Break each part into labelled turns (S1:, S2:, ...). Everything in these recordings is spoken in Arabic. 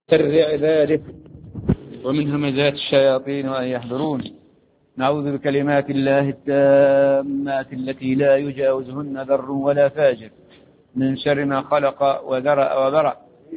S1: شر عبادك ومن همزات الشياطين وأن يحضرون. نعوذ بكلمات الله التامات التي لا يجاوزهن بر ولا فاجر من شر ما خلق وذرأ وبرأ،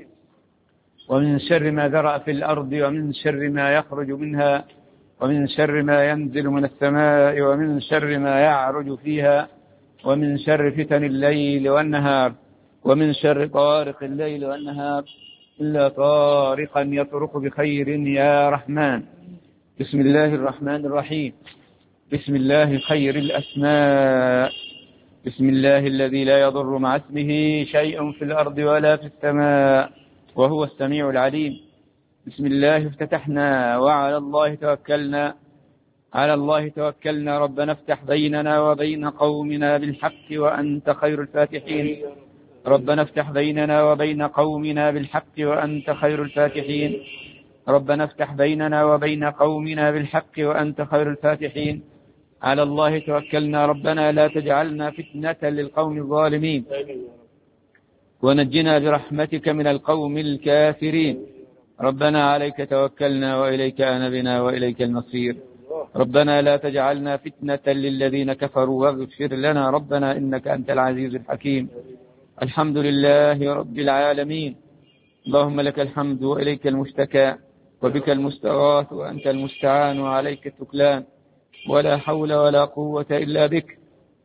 S1: ومن شر ما ذرأ في الأرض، ومن شر ما يخرج منها، ومن شر ما ينزل من السماء، ومن شر ما يعرج فيها، ومن شر فتن الليل والنهار، ومن شر طارق الليل والنهار إلا طارقا يطرق بخير يا رحمن. بسم الله الرحمن الرحيم. بسم الله خير الأسماء. بسم الله الذي لا يضر مع اسمه شيء في الأرض ولا في السماء وهو السميع العليم. بسم الله افتتحنا وعلى الله توكلنا. على الله توكلنا. ربنا افتح بيننا وبين قومنا بالحق وأنت خير الفاتحين. ربنا افتح بيننا وبين قومنا بالحق وأنت خير الفاتحين. ربنا افتح بيننا وبين قومنا بالحق وأنت خير الفاتحين. على الله توكلنا. ربنا لا تجعلنا فتنة للقوم الظالمين ونجنا برحمتك من القوم الكافرين. ربنا عليك توكلنا وإليك أنبنا وإليك المصير. ربنا لا تجعلنا فتنة للذين كفروا واغفر لنا ربنا إنك أنت العزيز الحكيم. الحمد لله رب العالمين. اللهم لك الحمد وإليك المشتكى وبك المستغاث وأنت المستعان وعليك التكلان ولا حول ولا قوة إلا بك.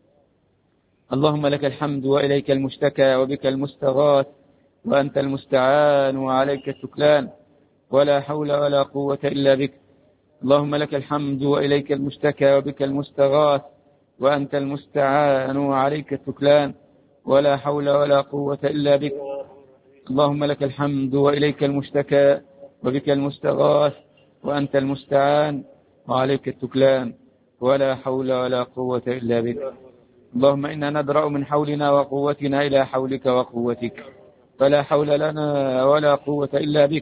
S1: اللهم لك الحمد وإليك المشتكى وبك المستغاث وأنت المستعان وعليك التكلان ولا حول ولا قوة إلا بك. اللهم لك الحمد وإليك المشتكى وبك المستغاث وأنت المستعان وعليك التكلان ولا حول ولا قوة إلا بك. اللهم لك الحمد وإليك المشتكى وبك المستغاث وأنت المستعان وعليك التكلان ولا حول ولا قوة إلا بك. اللهم إنا ندرأ من حولنا وقوتنا إلى حولك وقوتك فلا حول لنا ولا قوة إلا بك.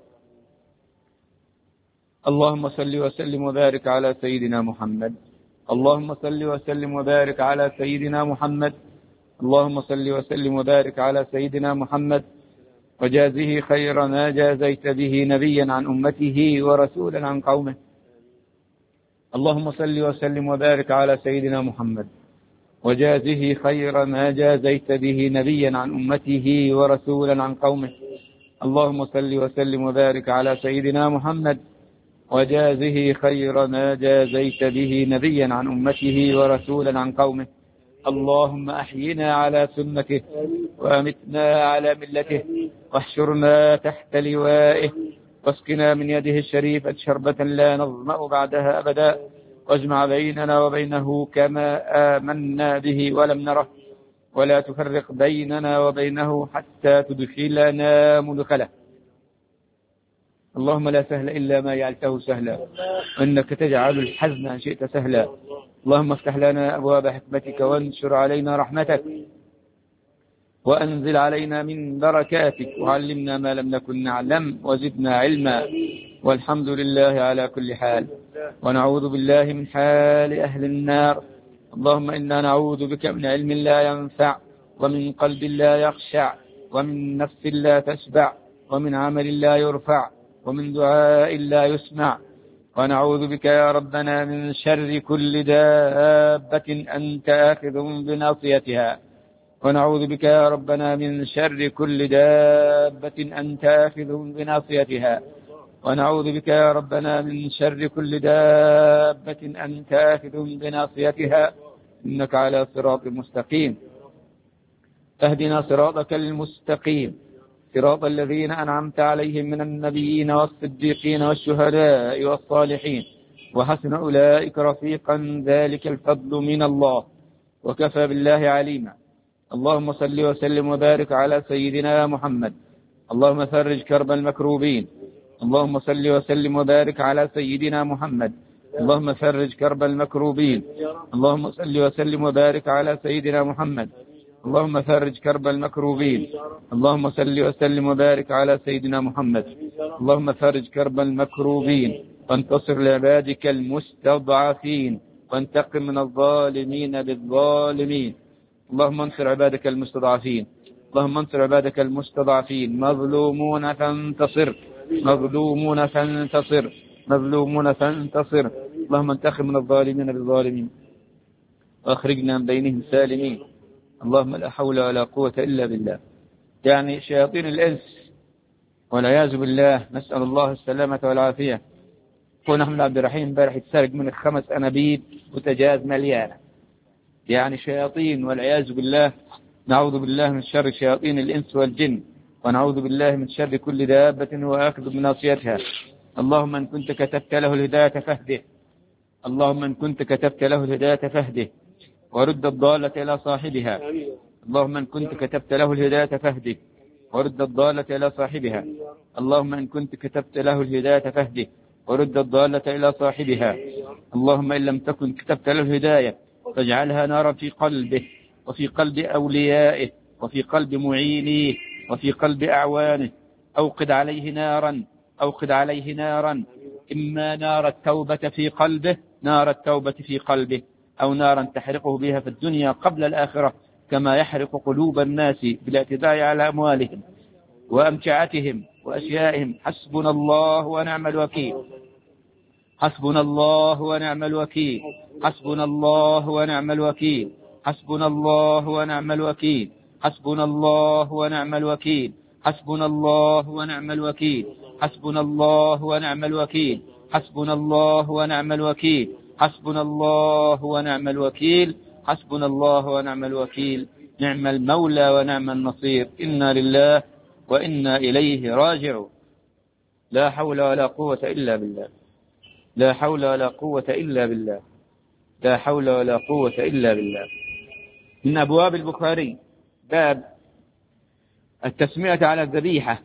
S1: اللهم صل وسلم وبارك على سيدنا محمد. اللهم صل وسلم وبارك على سيدنا محمد. اللهم صل وسلم وبارك على سيدنا محمد وجازه خير ما جازيت به نبيا عن أمته ورسولا عن قومه. اللهم صل وسلم وبارك على سيدنا محمد وجازه خير ما جازيت به نبيا عن أمته ورسولا عن قومه. اللهم صل وسلم وبارك على سيدنا محمد وجازه خير ما جازيت به نبيا عن أمته ورسولا عن قومه. اللهم أحينا على سنته وأمتنا على ملته واحشرنا تحت لوائه واسقنا من يده الشريفة شربة لا نظمأ بعدها أبدا واجمع بيننا وبينه كما آمنا به ولم نره ولا تفرق بيننا وبينه حتى تدخلنا مدخله. اللهم لا سهل إلا ما جعلته سهلا وإنك تجعل الحزن إن شئت سهلا. اللهم افتح لنا أبواب حكمتك وانشر علينا رحمتك وأنزل علينا من بركاتك وعلمنا ما لم نكن نعلم وزدنا علما والحمد لله على كل حال. ونعوذ بالله من حال أهل النار. اللهم إنا نعوذ بك من علم لا ينفع ومن قلب لا يخشع ومن نفس لا تشبع ومن عمل لا يرفع ومن دعاء لا يسمع. ونعوذ بك يا ربنا من شر كل دابة أنت آخذ بناصيتها. ونعوذ بك يا ربنا من شر كل دابة أنت آخذ بناصيتها. ونعوذ بك يا ربنا من شر كل دابة أنت آخذ بناصيتها إنك على صراط مستقيم. اهدنا صراطك المستقيم صراط الذين أنعمت عليهم من النبيين والصديقين والشهداء والصالحين وحسن أولئك رفيقا ذلك الفضل من الله وكفى بالله عليما. اللهم صل وسلم وبارك على سيدنا محمد. اللهم فرج كرب المكروبين. اللهم صل وسلم وبارك على سيدنا محمد. اللهم فرج كرب المكروبين. اللهم صل وسلم وبارك على سيدنا محمد. اللهم فرج كرب المكروبين. اللهم صل وسلم وبارك على سيدنا محمد. اللهم فرج كرب المكروبين وانتصر لعبادك المستضعفين وانتقم من الظالمين بالظالمين. اللهم انصر عبادك المستضعفين. اللهم انصر عبادك المستضعفين مظلومون فانتصر مظلومون فانتصر، مظلومون فانتصر. اللهم انتقم من الظالمين بالظالمين وأخرجنا من بينهم سالمين. اللهم لا حول ولا قوة إلا بالله. يعني شياطين الإنس والعياذ بالله، نسأل الله السلامة والعافية. أخونا أحمد عبد الرحيم امبارح يتسرق من 5 أنابيب بوتاجاز مليانة. يعني شياطين والعياذ بالله. نعوذ بالله من شر شياطين الإنس والجن، ونعوذ بالله من شر كل دابة وآخذ بناصيتها. اللهم إن كنت كتبت له الهداية فاهده، اللهم إن كنت كتبت له الهداية فاهده ورد الضالة إلى صاحبها. اللهم إن كنت كتبت له الهداية فاهده ورد الضالة إلى صاحبها. اللهم إن كنت كتبت له الهداية فاهده ورد الضالة إلى صاحبها. اللهم إن لم تكن كتبت له الهداية فاجعلها نارا في قلبه وفي قلب أوليائه وفي قلب معينيه وفي قلب أعوانه. أوقد عليه نارا، أوقد عليه نارا، إما نار التوبة في قلبه، نار التوبة في قلبه، أو نارا تحرقه بها في الدنيا قبل الآخرة، كما يحرق قلوب الناس بالاعتداء على أموالهم وأمتعتهم وأشيائهم. حسبنا الله ونعم الوكيل، حسبنا الله ونعم الوكيل، حسبنا الله ونعم الوكيل، حسبنا الله ونعم الوكيل، حسبنا الله ونعم الوكيل، حسبنا الله ونعم الوكيل، حسبنا الله ونعم الوكيل، حسبنا الله ونعم الوكيل، حسبنا الله ونعم الوكيل، حسبنا الله ونعم الوكيل. نعم المولى ونعم النصير. إنا لله وإنا إليه راجعون. لا حول ولا قوة إلا بالله، لا حول ولا قوة إلا بالله، لا حول ولا قوة إلا بالله. من أبواب البخاري باب التسمية على الذبيحة.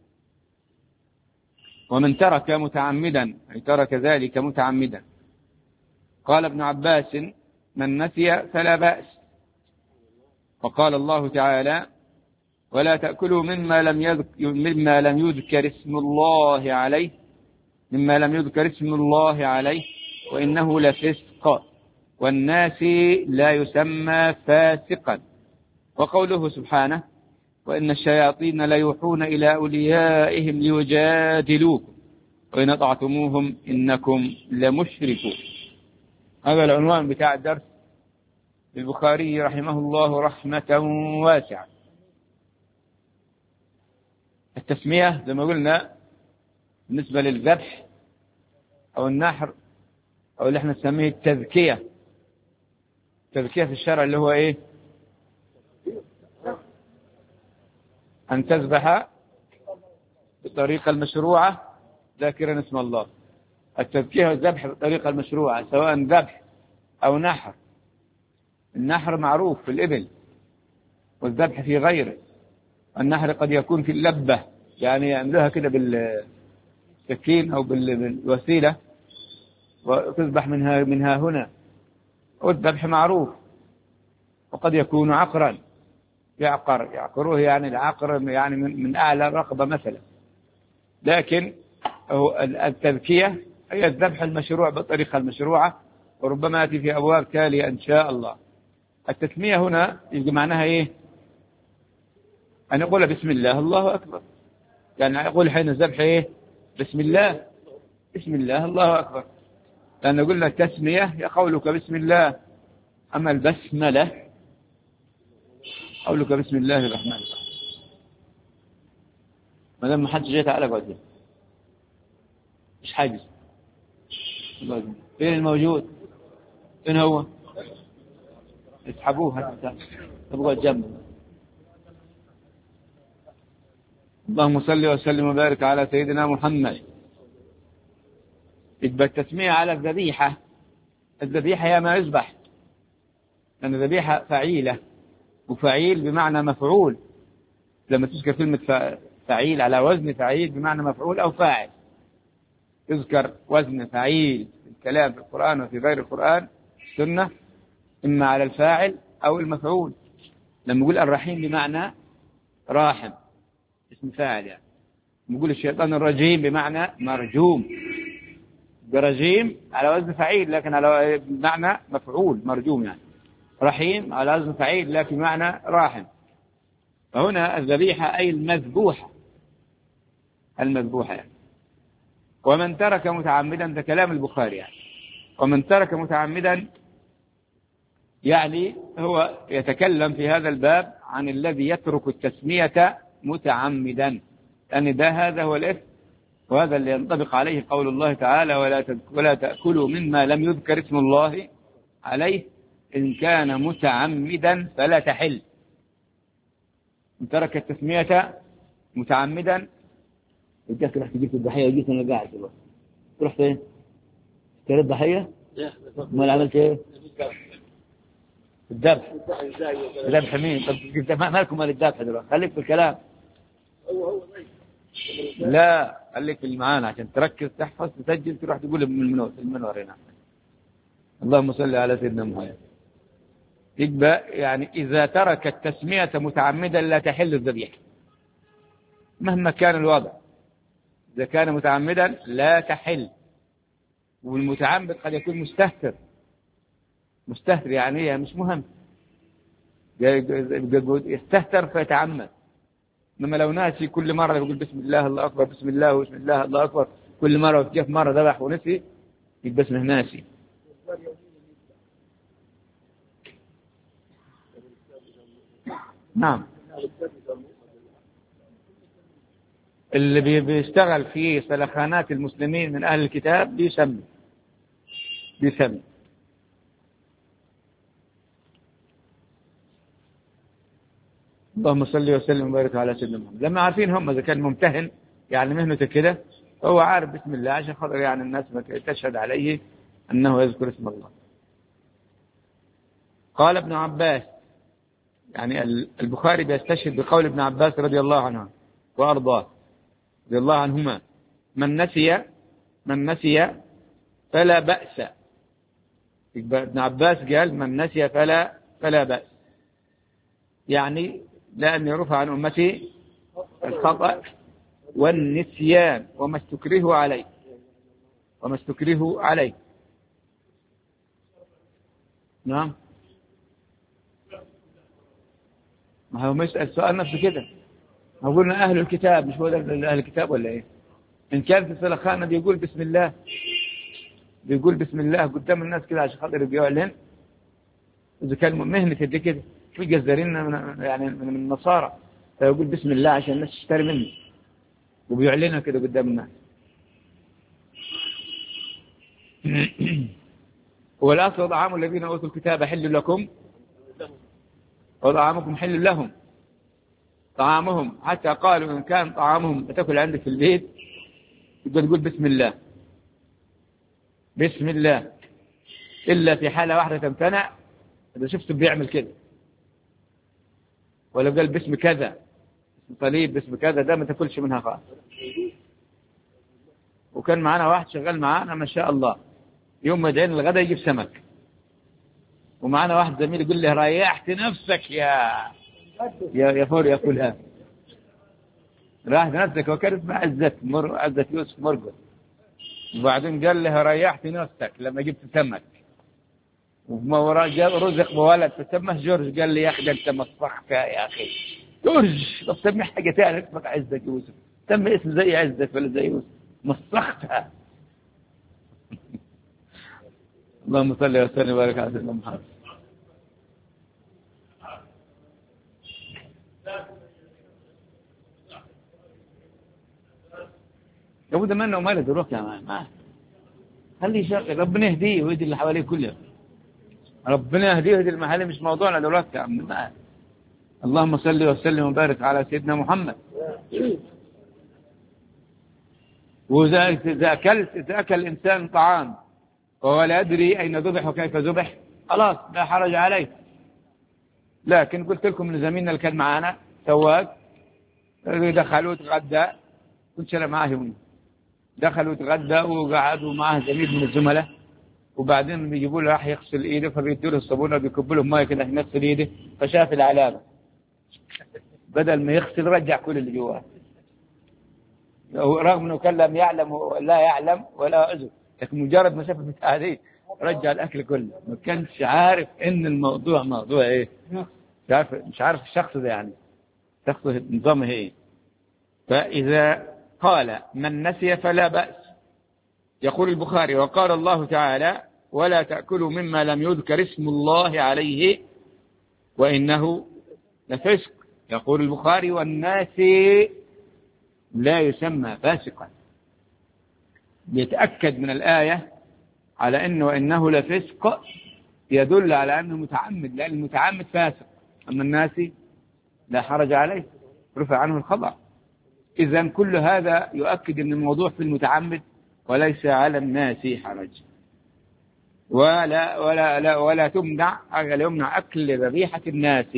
S1: ومن ترك متعمدا، أي ترك ذلك متعمدا. قال ابن عباس: من نسي فلا بأس. وقال الله تعالى: ولا تأكلوا مما لم يذكر اسم الله عليه، مما لم يذكر اسم الله عليه وإنه لفسق، والناس لا يسمى فاسقا. وقوله سبحانه: وإن الشياطين ليوحون إلى أوليائهم ليجادلوكم وإن أطعتموهم إنكم لمشركون. هذا العنوان بتاع الدرس البخاري رحمه الله رحمة واسعة. التسمية زي ما قلنا بالنسبة للذبح أو النحر أو اللي احنا نسميه التذكية. التذكية في الشرع اللي هو إيه؟ أن تذبح بالطريقة المشروعة ذاكرا اسم الله. التذكية والذبح بالطريقة المشروعة سواء ذبح أو نحر. النحر معروف في الإبل والذبح في غيره. النحر قد يكون في اللبة، يعني يعملوها كده بالسكين أو بالوسيلة وتذبح منها هنا. والذبح معروف. وقد يكون عقرا، يعقروه، يعني العقر يعني من أعلى رقبة مثلا. لكن التذكية هي الذبح المشروع بالطريقة المشروعة، وربما يأتي في أبواب تالية إن شاء الله. التسمية هنا يجي معناها إيه؟ أن يقول بسم الله الله أكبر. يعني يقول حين الذبح إيه؟ بسم الله، بسم الله الله أكبر. لأن قلنا التسمية هي قولك بسم الله. أما البسملة قولك بسم الله الرحمن الرحيم. ما دام ما حدش جاي تعالى قدام، مش حاجز. فين الموجود؟ فين هو؟ اسحبوه حتى تبغى الجنب. اللهم صل وسلم وبارك على سيدنا محمد. يبقى التسمية على الذبيحة. الذبيحة هي ما يذبح، لأن الذبيحة فعيلة، وفعيل بمعنى مفعول. لما تذكر كلمة فعيل على وزن فعيل بمعنى مفعول أو فاعل، يذكر وزن فعيل في الكلام في القرآن وفي غير القرآن السنة إما على الفاعل أو المفعول. لما يقول الرحيم بمعنى راحم، اسم فاعل يعني. نقول الشيطان الرجيم بمعنى مرجوم، برجيم على وزن فعيل لكن على معنى مفعول مرجوم يعني. رحيم على وزن فعيل لكن معنى راحم. فهنا الذبيحة أي المذبوحة، المذبوحة يعني. ومن ترك متعمدا، ده كلام البخاري يعني، ومن ترك متعمدا يعني هو يتكلم في هذا الباب عن الذي يترك التسمية متعمدا، لأن هذا هو الإثم، وهذا اللي ينطبق عليه قول الله تعالى: ولا تأكلوا مما لم يذكر اسم الله عليه إن كان متعمدا فلا تحل. من ترك التسمية متعمدا، بدك رحت جبت الضحية وجيت أنا قاعد دلوقتي، تروح فين؟ اشتريت ضحية؟ ما عملت إيه؟ الذبح. الذبح مين؟ طب مالكم مال الذبح دلوقتي؟ خليك في الكلام. لا خليك في معانا عشان تركز تحفظ تسجل تروح تقول من المنور هنا. اللهم صل على سيدنا محمد. يبقى يعني إذا ترك التسمية متعمدا لا تحل الذبيحة مهما كان الوضع. إذا كان متعمدا لا تحل، والمتعمد قد يكون مستهتر يعني مش مهم، يستهتر فيتعمد. إنما لو ناسي كل مرة يقول بسم الله الله أكبر بسم الله وبسم الله الله أكبر كل مرة، وكيف مرة ذبح ونسي يبقى اسمه ناسي. نعم. اللي بيشتغل في سلخانات المسلمين من أهل الكتاب بيسمي. اللهم صل وسلم وبارك على سيدنا محمد. لما عارفين هم إذا كان ممتهن يعني مهنته كده، هو عارف بسم الله عشان خاطر يعني الناس تشهد عليه أنه يذكر اسم الله. قال ابن عباس، يعني البخاري بيستشهد بقول ابن عباس رضي الله عنه وأرضاه رضي الله عنهما: من نسي فلا بأس. ابن عباس قال: من نسي فلا بأس، يعني لأن يرفع عن أمتي الخطأ والنسيان وما استكره عليه. نعم. ما هو مسأل سؤال نفسه كده، ما قلنا أهل الكتاب، مش هو ده أهل الكتاب ولا إيه؟ إن كان في السلخانة بيقول بسم الله قدام الناس كده عشان خاطر بيعلن. إذا كان مهنة دي كده في جزارين يعني من النصارى فيقول بسم الله عشان الناس تشتري منه وبيعلنها كده قدام الناس. والأصل طعام الذين أوتوا الكتاب حل لكم وطعامكم حل لهم. طعامهم حتى قالوا إن كان طعامهم بتاكل عندك في البيت تقول بسم الله إلا في حالة واحدة تمتنع، إذا شفته بيعمل كده ولا قال باسم كذا اسم طليب باسم كذا، ده ما تاكلش منها خالص. وكان معنا واحد شغال معانا ما شاء الله، يوم ما يدعين الغداء يجيب سمك، ومعنا واحد زميل يقول له ريحت نفسك يا فور ياكلها، ريحت نفسك. وكان اسمه عزة يوسف مرقد. وبعدين قال له ريحت نفسك لما جبت سمك، وما وراء رزق بولد فسمه جورج. قال لي يا اخي انت مصفحك يا اخي جورج، طب سمي حاجه ثانيه اسمك عزة يوسف، سمي اسم زي عزة ولا زي يوسف، مصختها. اللهم صل وسلم وبارك على سيدنا محمد. لابد منه وماله دروك يا ما خليه يشغل، ربنا يهديه ويهدي اللي حواليه كلهم، ربنا يهديه ويهدي المحل، مش موضوعنا دلوقتي يا عم. اللهم صل وسلم وبارك على سيدنا محمد. وإذا أكل الإنسان طعام وهو لا يدري أين ذبح وكيف ذبح خلاص لا حرج عليه. لكن قلت لكم من زميلنا اللي كان معانا سواق دخلوا يتغدى، كنت أنا معاه يوم، دخلوا يتغدى وقعدوا معاه زميل من الزملاء، وبعدين بيجيبوا له راح يغسل ايده فبيدوا له الصابونه وبيكبوا له ميه كده يغسل ايده، فشاف العلامه بدل ما يغسل رجع كل اللي جواه، رغم انه كان لم يعلم ولا يعلم ولا اذن، لكن مجرد ما شاف البتاعه دي رجع الاكل كله. ما كانش عارف ان الموضوع موضوع ايه، مش عارف الشخص ده يعني شخص نظامه ايه. فاذا قال من نسي فلا بأس، يقول البخاري: وقال الله تعالى: ولا تأكلوا مما لم يذكر اسم الله عليه وإنه لفسق. يقول البخاري: والناس لا يسمى فاسقا. يتأكد من الآية على أنه وإنه لفسق يدل على أنه متعمد، لأن المتعمد فاسق، أما الناس لا حرج عليه، رفع عنه الخطأ. إذن كل هذا يؤكد أن الموضوع في المتعمد وليس على الناس حرج. ولا يمنع أكل ذبيحة الناس.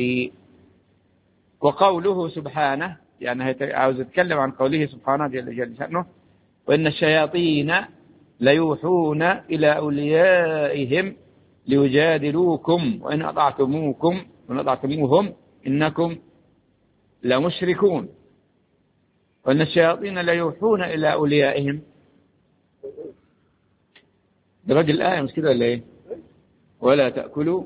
S1: وقوله سبحانه، يعني عاوز يتكلم عن قوله سبحانه جل شأنه: وإن الشياطين ليوحون إلى أوليائهم ليجادلوكم وإن أطعتموهم إنكم لمشركون. وإن الشياطين ليوحون إلى أوليائهم، ده رجل الآية مش كده ولا إيه؟ ولا تأكلوا،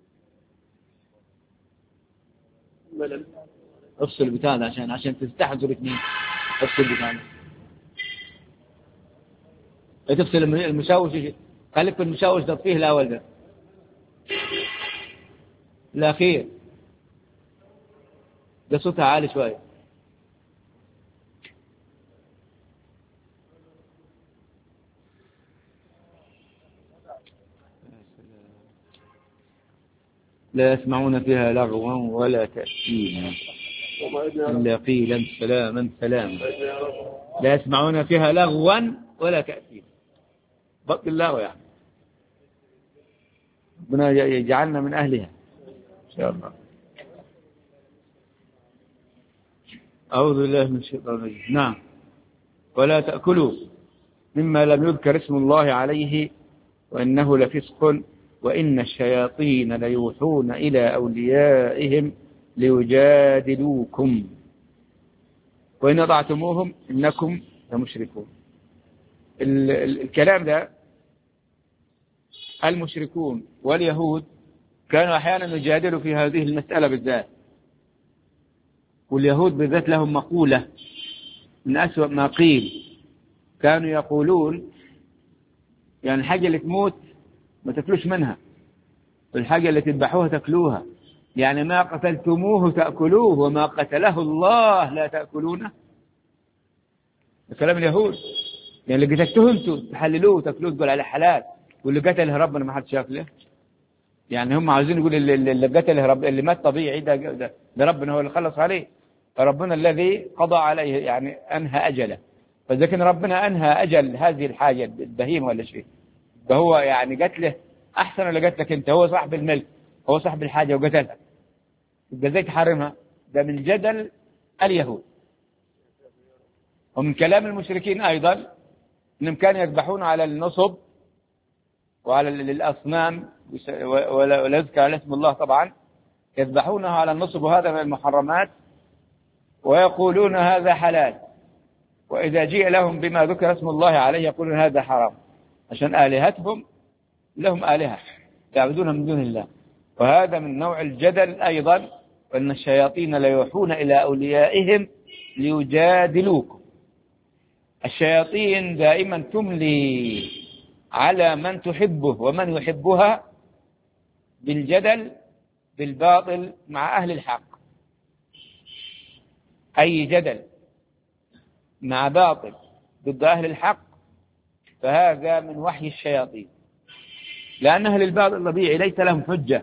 S1: افصل بتاعنا عشان تستحضر اثنين. افصل بتاعنا، تفصل المشاوش، خليك في المشاوش ده فيه الأول ده الأخير ده صوتها عالي شوية. لا يسمعون فيها لغوا ولا تأثيما إلا قيلا سلاما سلاما. لا يسمعون فيها لغوا ولا تأثيما. بطل الله يعني، ربنا يجعلنا من أهلها إن شاء الله. أعوذ بالله من الشيطان الرجيم. نعم. ولا تأكلوا مما لم يذكر اسم الله عليه وإنه لفسق وإن الشياطين ليوحون إلى أوليائهم ليجادلوكم وإن أطعتموهم إنكم لمشركون. الكلام ده المشركون واليهود كانوا أحيانا يجادلوا في هذه المسألة بالذات، واليهود بالذات لهم مقولة من أسوأ ما قيل. كانوا يقولون يعني الحاجة اللي تموت ما تأكلوش منها، والحاجة اللي تذبحوها تأكلوها، يعني ما قتلتموه تأكلوه وما قتله الله لا تأكلونه. كلام اليهود، يعني اللي قتلتوه انتوا تحللوه وتأكلوه تقول عليه حلال، واللي قتله ربنا ما حد شاف له. يعني هم عاوزين يقول اللي قتله رب، اللي مات طبيعي ده ربنا هو اللي خلص عليه، فربنا الذي قضى عليه يعني أنهى أجله. فإذا كان ربنا أنهى أجل هذه الحاجة البهيمة ولا شيء، فهو يعني قتله أحسن ولا قتلك أنت؟ هو صاحب الملك، هو صاحب الحاجة وقتلها، يبقى ازاي تحرمها؟ ده من جدل اليهود. ومن كلام المشركين أيضا أنهم كانوا يذبحون على النصب وعلى الأصنام ولا يذكر على اسم الله طبعا، يذبحونها على النصب، وهذا من المحرمات، ويقولون هذا حلال، وإذا جيء لهم بما ذكر اسم الله عليه يقولون هذا حرام، عشان آلهتهم لهم آلهة يعبدونها من دون الله. وهذا من نوع الجدل أيضا. وأن الشياطين ليوحون إلى أوليائهم ليجادلوكم. الشياطين دائما تملي على من تحبه ومن يحبها بالجدل بالباطل مع أهل الحق. أي جدل مع باطل ضد أهل الحق فهذا من وحي الشياطين، لأن أهل الباطل طبيعي ليس لهم حجة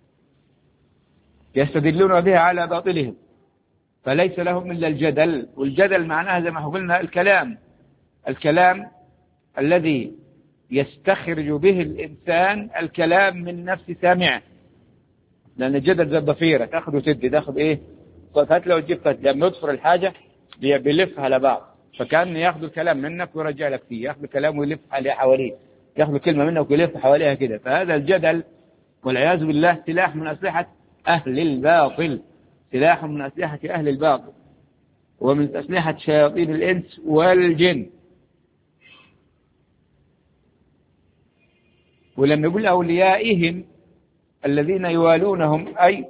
S1: يستدلون بها على باطلهم، فليس لهم إلا الجدل. والجدل معناه زي ما قلنا الكلام الذي يستخرج به الإنسان الكلام من نفس سامعه، لأن الجدل زي الضفيرة، تأخذ وتدي، تأخذ إيه فتلة وتجيب فتلة، لما يضفر الحاجة بيلفها على بعض، فكان يأخذ الكلام منك ويرجع لك فيه، يأخذ الكلام ويلف حواليه، يأخذ كلمة منك ويلف حواليها كده. فهذا الجدل والعياذ بالله سلاح من أسلحة أهل الباطل، سلاح من أسلحة أهل الباطل ومن أسلحة شياطين الإنس والجن. ولما يقول أوليائهم الذين يوالونهم أي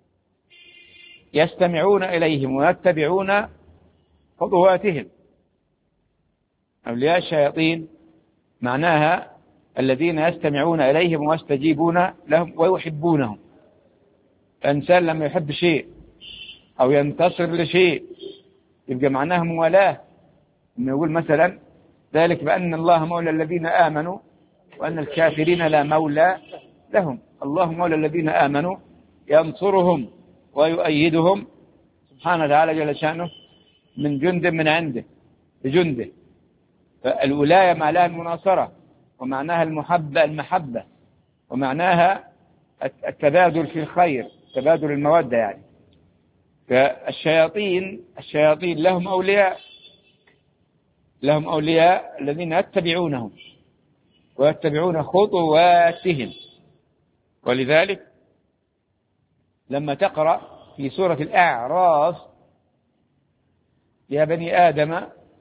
S1: يستمعون إليهم ويتبعون خطواتهم. أولياء الشياطين معناها الذين يستمعون إليهم ويستجيبون لهم ويحبونهم. الإنسان لما يحب شيء أو ينتصر لشيء يبقى معناها موالاه. إنه يقول مثلا ذلك بأن الله مولى الذين آمنوا وأن الكافرين لا مولى لهم. الله مولى الذين آمنوا ينصرهم ويؤيدهم سبحانه وتعالى جل شأنه من جند من عنده بجنده. فالولاية معناها المناصرة، ومعناها المحبة، ومعناها التبادل في الخير، تبادل المودة يعني. فالشياطين لهم أولياء الذين يتبعونهم ويتبعون خطواتهم. ولذلك لما تقرأ في سورة الأعراف يا بني آدم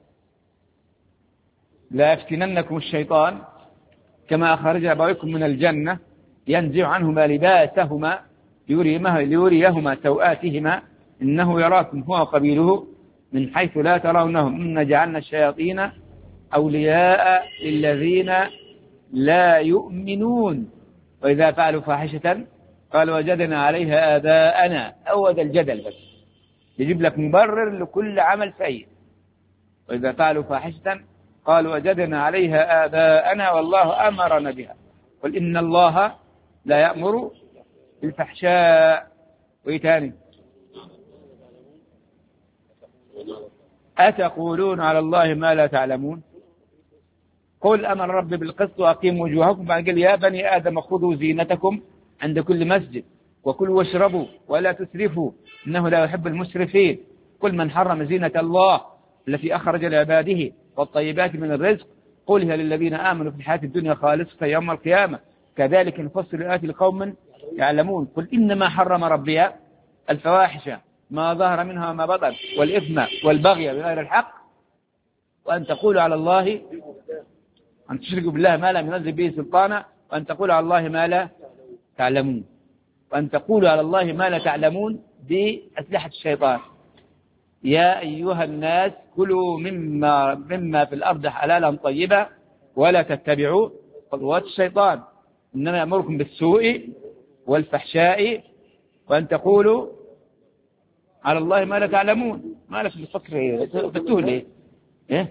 S1: لا يفتننكم الشيطان كما أخرج أبويكم من الجنة ينزع عنهما لباسهما ليريهما سوآتهما إنه يراكم هو وقبيله من حيث لا ترونهم إنا جعلنا الشياطين أولياء للذين لا يؤمنون وإذا فعلوا فاحشة قالوا وجدنا عليها آباءنا. أود الجدل بس يجيب لك مبرر لكل عمل سيء. وإذا فعلوا فاحشة قالوا وجدنا عليها آباءنا والله أمرنا بها. قل إن الله لا يأمر بالفحشاء. وإيه تاني؟ أتقولون على الله ما لا تعلمون قل أمر ربي بالقسط وأقيموا وجوهكم. بعد قال يا بني آدم خذوا زينتكم عند كل مسجد وكلوا واشربوا ولا تسرفوا إنه لا يحب المسرفين. قل من حرم زينة الله التي أخرج لعباده والطيبات من الرزق قل هي للذين آمنوا في الحياة الدنيا خالصة يوم القيامة كذلك نفصل الآيات لقوم يعلمون. قل إنما حرم ربي الفواحش ما ظهر منها وما بطن والإثم والبغي بغير الحق وأن تقولوا على الله أن تشركوا بالله ما لم ينزل به سلطانا وأن تقولوا على الله ما لا تعلمون. وأن تقولوا على الله ما لا تعلمون بأسلحة الشيطان. يا أيها الناس كلوا مما في الأرض حلالا طيبا ولا تتبعوا خطوات الشيطان إنما يأمركم بالسوء والفحشاء وأن تقولوا على الله ما لا تعلمون. ما لك بفكر فتوه ليه؟ إيه؟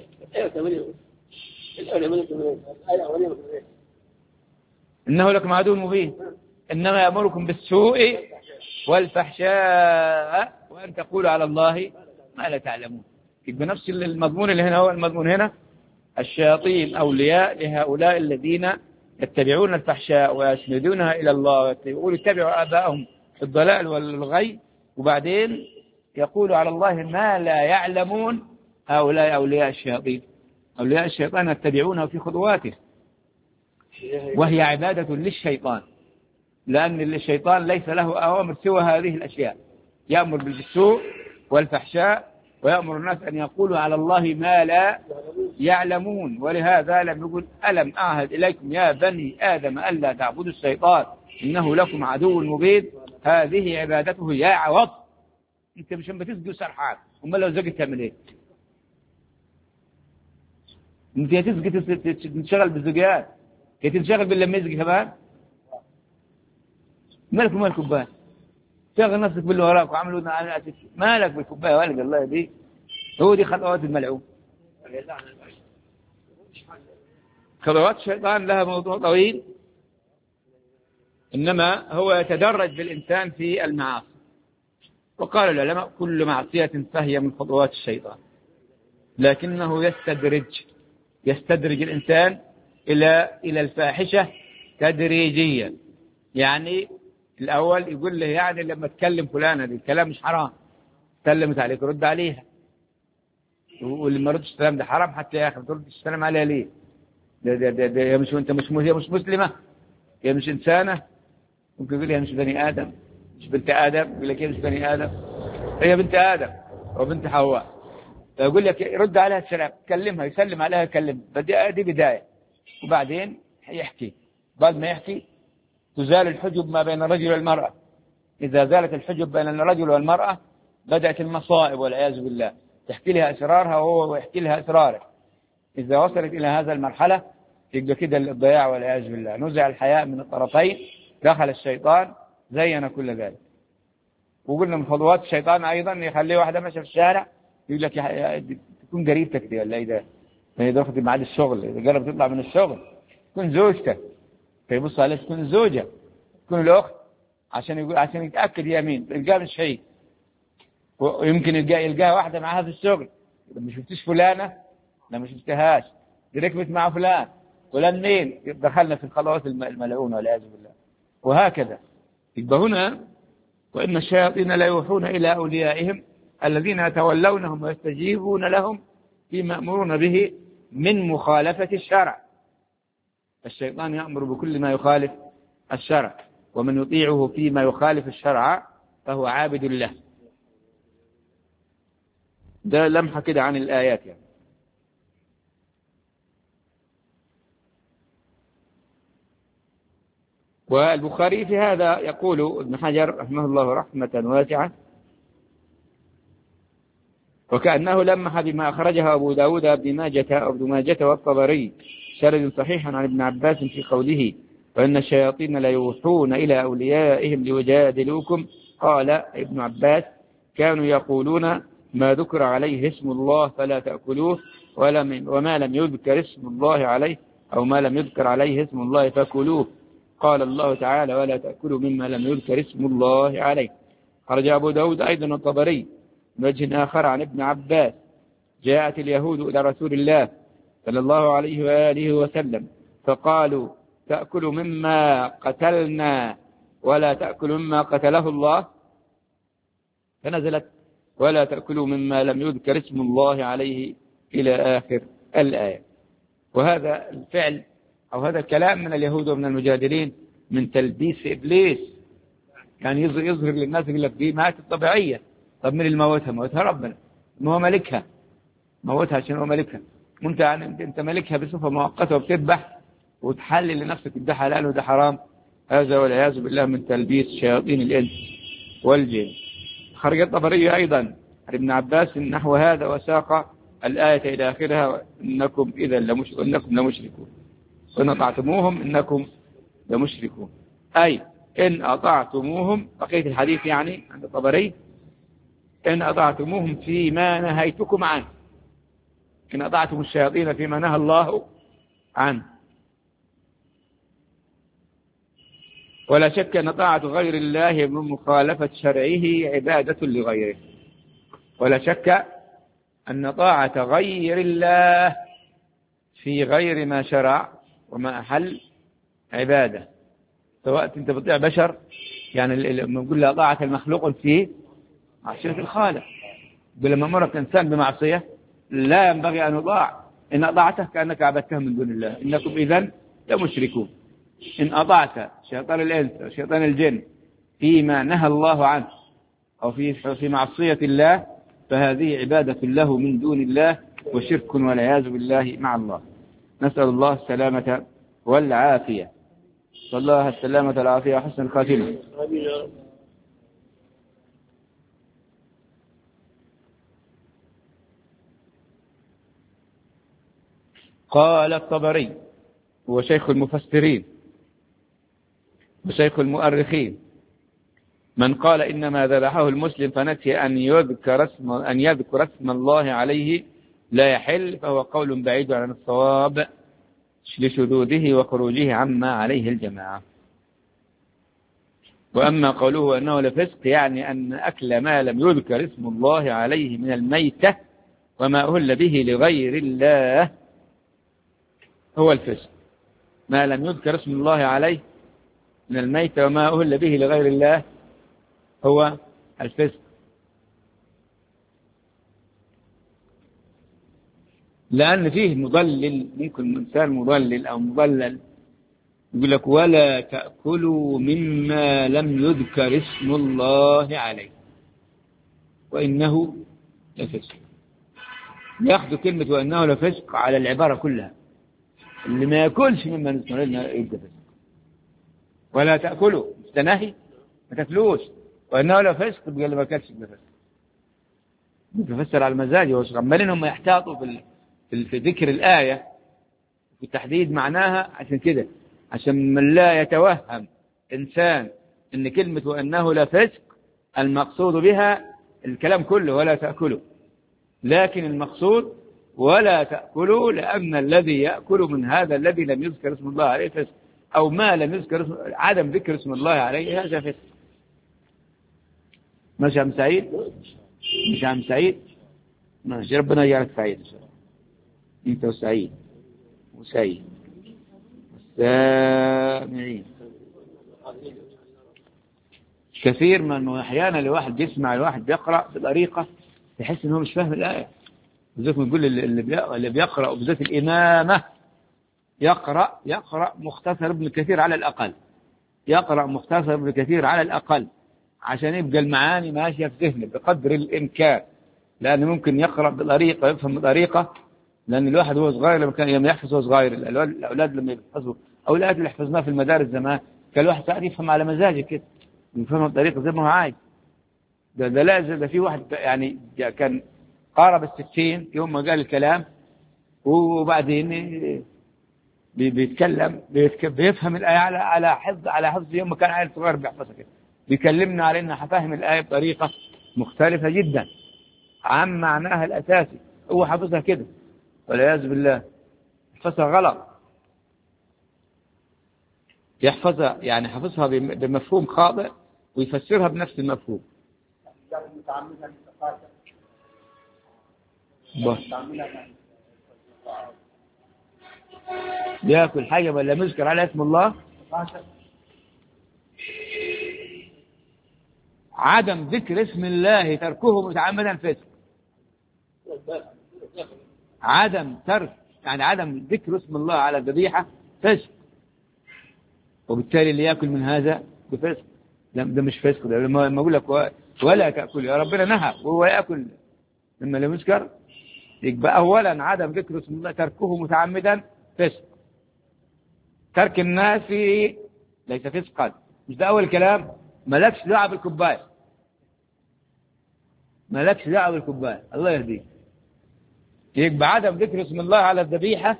S1: إنه لكم عدو مبين إنما يأمركم بالسوء والفحشاء وأن تقولوا على الله ما لا تعلمون. يبقى نفس المضمون اللي هنا هو المضمون هنا. الشياطين أولياء لهؤلاء الذين يتبعون الفحشاء ويسندونها إلى الله ويقولوا اتبعوا آباءهم في الضلال والغي وبعدين يقولوا على الله ما لا يعلمون. هؤلاء أولياء الشياطين. أولياء الشيطان يتبعونه في خطواته وهي عبادة للشيطان لأن الشيطان ليس له أوامر سوى هذه الأشياء. يأمر بالسوء والفحشاء ويأمر الناس أن يقولوا على الله ما لا يعلمون. ولهذا لم يقول ألم أعهد إليكم يا بني آدم ألا تعبدوا الشيطان إنه لكم عدو مبين. هذه عبادته يا عوض. أنت مش بتسجد سرحان أما لو زقت تعمل إيه؟ أنت تسجد تشتغل بالزقيات تنشغل باللما يزقي كمان مالك ومال الكوباية شغل نفسك باللي وراك وعملوا مالك بالكوباية والد الله دي. هو دي خطوات الملعون. خطوات الشيطان لها موضوع طويل إنما هو يتدرج بالإنسان في المعاصي. وقال العلماء كل معصية فهي من خطوات الشيطان لكنه يستدرج الإنسان إلى الفاحشة تدريجيا. يعني الأول يقول له يعني لما تكلم فلانة دي الكلام مش حرام سلمت عليك رد عليها واللي ما ردش السلام ده حرام حتى يا أخي ترد السلام عليها ليه؟ ده مش أنت مش مسلمة هي مش إنسانة. ممكن يقول لها مش بني آدم مش بنت آدم يقول لك مش بني آدم هي بنت آدم وبنت حواء. فيقول لك رد عليها السلام كلمها يسلم عليها يكلمها دي بداية. وبعدين يحكي بعد ما يحكي تزال الحجب ما بين الرجل والمرأة. إذا زالت الحجب بين الرجل والمرأة بدأت المصائب والعياذ بالله. تحكي لها أسرارها وهو يحكي لها أسراره. إذا وصلت إلى هذا المرحلة يبقى كده الضياع والعياذ بالله. نزع الحياء من الطرفين، دخل الشيطان زين كل ذلك. وقلنا من خطوات الشيطان أيضا يخليه واحدة ماشية في الشارع يقول لك تكون قريبتك دي ولا إيه ده؟ إذا أخذت بعد الشغل، إذا قرب تطلع من الشغل تكون زوجتك، فيبص عليه تكون الزوجة، تكون الأخت، عشان يتأكد هي مين. يلقاها مش هي، ويمكن يلقاها واحدة معها في الشغل، ما شفتش فلانة؟ لا ما شفتهاش، دي ركبت مع فلان مين؟ دخلنا في الخلوات الملعونة والعياذ بالله. وهكذا. يبقى هنا وإن الشياطين لا يوحون إلى أوليائهم الذين يتولونهم ويستجيبون لهم فيما يأمرون به من مخالفة الشرع. الشيطان يأمر بكل ما يخالف الشرع، ومن يطيعه فيما يخالف الشرع فهو عابد له. ده لمحة كده عن الآيات يعني. والبخاري في هذا يقول ابن حجر رحمه الله رحمة واسعة: وكأنه لمح بما أخرجه أبو داود ابن ماجة والطبري سند صحيحا عن ابن عباس في قوله: وإن الشياطين لا يوحون إلى أوليائهم ليجادلوكم. قال ابن عباس: كانوا يقولون ما ذكر عليه اسم الله فلا تأكلوه، وما لم يذكر اسم الله عليه أو ما لم يذكر عليه اسم الله فكلوه. قال الله تعالى: ولا تأكلوا مما لم يذكر اسم الله عليه. خرج أبو داود أيضا الطبري من وجه آخر عن ابن عباس: جاءت اليهود إلى رسول الله صلى الله عليه وآله وسلم فقالوا: تأكل مما قتلنا ولا تأكل مما قتله الله، فنزلت: ولا تأكلوا مما لم يذكر اسم الله عليه إلى آخر الآية. وهذا الفعل أو هذا الكلام من اليهود ومن المجادلين من تلبيس إبليس، يعني يظهر للناس يقول لك دي ماتت طبيعية. طب من الموتها؟ موتها ربنا، ما هو ملكها، موتها عشان هو ملكها. وانت يعني انت ملكها بصفة مؤقتة وبتذبح وتحلل لنفسك ده حلال وده حرام. هذا والعياذ بالله من تلبيس شياطين الإنس والجن. خرج الطبري أيضا عن ابن عباس نحو هذا وساق الآية إلى آخرها: إنكم إذا لمشركون، وإن أطعتموهم إنكم لمشركون. أي إن أطعتموهم، بقية الحديث يعني عند الطبري: إن أطعتموهم فيما نهيتكم عنه، إن أطعتم الشياطين فيما نهى الله عنه. ولا شك أن طاعة غير الله من مخالفة شرعه عبادة لغيره. ولا شك أن طاعة غير الله في غير ما شرع وما أحل عبادة، سواء أنت بتطيع بشر، يعني لما نقول لا طاعة المخلوق فيه معصية الخالق. لما أمرك إنسان بمعصية لا ينبغي أن يطاع، إن أطاعته كأنك عبدته من دون الله، إنكم إذن لمشركون. إن أطعت شيطان الإنس وشيطان الجن فيما نهى الله عنه أو في معصية الله فهذه عبادة له من دون الله وشرك والعياذ بالله مع الله. نسأل الله السلامة والعافية. صلى الله السلامة والعافية وحسن الخاتمة. قال الطبري هو شيخ المفسرين وشيخ المؤرخين: من قال إنما ذبحه المسلم فنسي أن يذكر اسم الله عليه لا يحل، فهو قول بعيد عن الصواب لشذوذه وخروجه عما عليه الجماعة. وأما قوله أنه لفسق، يعني أن أكل ما لم يذكر اسم الله عليه من الميتة وما أهل به لغير الله هو الفسق. ما لم يذكر اسم الله عليه من الميتة وما أهل به لغير الله هو الفسق. لأن فيه مضلل، ممكن إنسان مضلل أو مضلل يقول لك: ولا تأكلوا مما لم يذكر اسم الله عليه وإنه لفسق. يأخذ كلمة وإنه لفسق على العبارة كلها، اللي ما يأكلش مما نذكر يبقى فسق. ولا تأكلوا مستنهي، ما تأكلوش، وإنه لفسق يبقى اللي ما أكلش يبقى فسق. بيفسر على المزاج. عمالين هم يحتاطوا في ذكر الآية بتحديد معناها عشان كده، عشان من لا يتوهم إنسان إن كلمة وأنه لا فسق المقصود بها الكلام كله ولا تأكله، لكن المقصود ولا تأكلوا، لأن الذي يأكل من هذا الذي لم يذكر اسم الله عليه فسق، أو ما لم يذكر عدم ذكر اسم الله عليه هذا فسق. ماشي يا عم سعيد؟ ماشي يا عم سعيد؟ ماشي، ربنا يجعلك سعيد إن شاء الله، أنت وسعيد وسعيد والسامعين. كثير من أحيانا الواحد يسمع الواحد بيقرأ بطريقة يحس إنه مش فاهم الآية، بالذات نقول اللي بيقرأ بالذات الإمامة يقرأ مختصر ابن كثير على الأقل، يقرأ مختصر ابن كثير على الأقل عشان يبقى المعاني ماشية في ذهنه بقدر الإمكان، لأنه ممكن يقرأ بطريقة يفهم بطريقة، لأن الواحد هو صغير لما كان يحفظ هو صغير، الأولاد لما يحفظوا أو الآيات اللي حفظناها في المدارس زمان كان الواحد ساعات يفهم على مزاجه كده، يفهم بطريقة زي ما هو عايز. ده لازم، ده في واحد يعني كان قارب 60 يوم ما قال الكلام، وبعدين بيتكلم بيفهم الآية على حفظ يوم ما كان عيل صغير بيحفظها كده، بيكلمنا على إنه فاهم الآية بطريقة مختلفة جدا عن معناها الأساسي، هو حفظها كده والعياذ بالله، حفظها غلط، يحفظها يعني حفظها بمفهوم خاطئ ويفسرها بنفس المفهوم. يأكل حاجة ولا مذكر على اسم الله، عدم ذكر اسم الله تركه متعمدا فسق. عدم ذكر اسم الله على الذبيحة فسق، وبالتالي اللي يأكل من هذا بفسق. ده مش فسق، ده لما أقول لك ولا تأكل، يا ربنا نهى وهو يأكل مما لم يذكر، يبقى أولا عدم ذكر اسم الله تركه متعمدا فسق، ترك الناس ليس فسقا. مش ده أول كلام؟ مالكش دعوة بالكوباية، مالكش دعوة بالكوباية، الله يهديك. يبقى عدم ذكر اسم الله على الذبيحة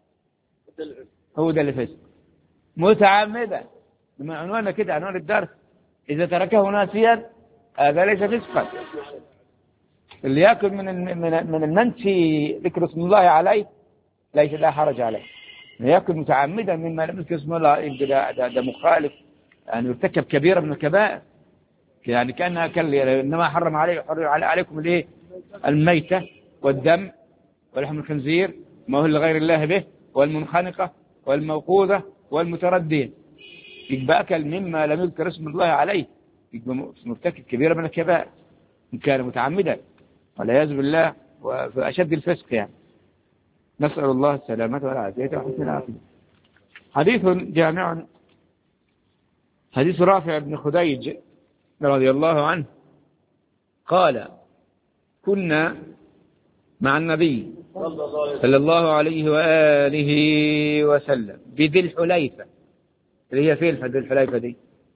S1: هو ده اللي فسق متعمدا، من عنواننا كده، عنوان الدرس، إذا تركه ناسيا هذا ليس فسقا. اللي يأكل من المنسي ذكر اسم الله عليه ليس لا حرج عليه، يأكل متعمدا مما لم يذكر اسم الله ده مخالف، يعني يرتكب كبيرة من الكبائر، يعني كأنها إنما حرم عليكم الايه؟ الميتة والدم ولحم الخنزير ما هو لغير الله به والمنخنقة والموقوذة والمتردية، يبقى أكل مما لم يذكر اسم الله عليه، يبقى مرتكب كبيرة من الكبائر إن كان متعمدا والعياذ بالله، وأشد الفسق يعني. نسأل الله السلامة والعافية وحسن العافية. حديث جامع، حديث رافع بن خديج رضي الله عنه قال: كنا مع النبي صلى الله عليه وآله وسلم بذي الحليفة، اللي هي فين ذي الحليفة دي؟